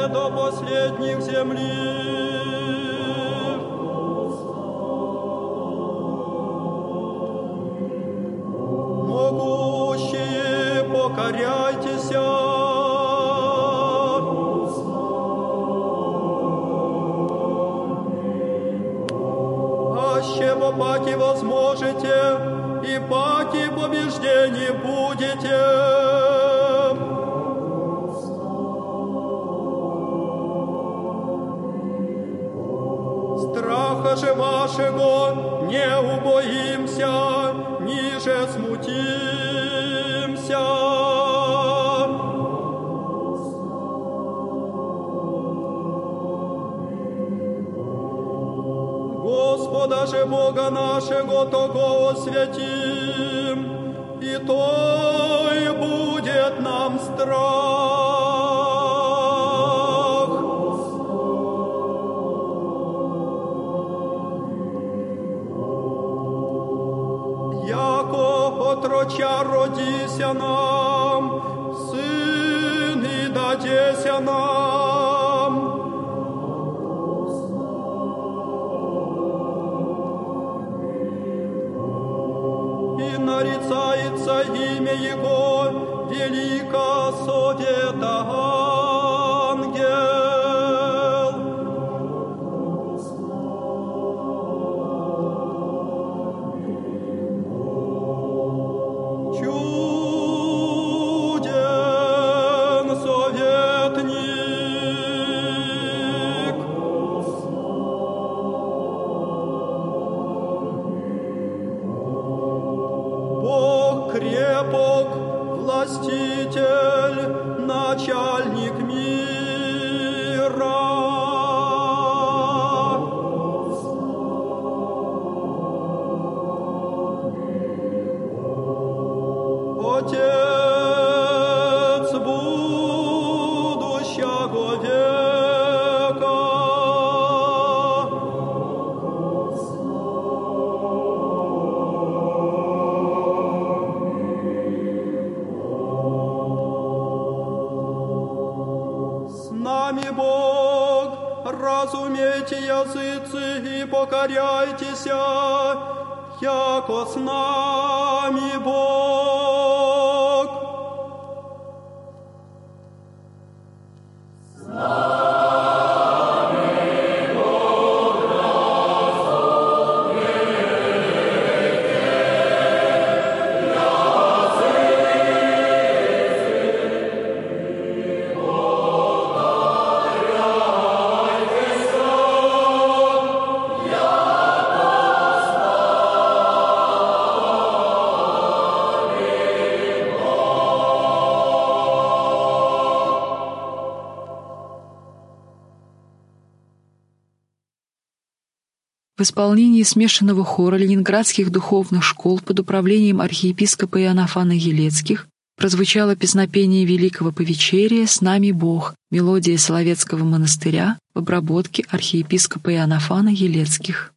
до последних земли. Могущие, покоряйтеся. Аще во паки возможете, и паки побеждений будете. Страха же вашего не убоимся, ниже смутимся. Господа же Бога нашего того освятим, и то и будет нам страх. Яко отроча родися нам, сын и дадеся нам. И нарицается имя Его велико совет ангел. Чуден советник. Бог крепок, властитель, начальник мира. Отец будущего века. С нами Бог, разумейте, языцы, и покоряйтесь, яко с нами Бог. В исполнении смешанного хора ленинградских духовных школ под управлением архиепископа Иоаннафана Елецких прозвучало песнопение Великого Повечерия «С нами Бог», мелодия Соловецкого монастыря в обработке архиепископа Иоаннафана Елецких.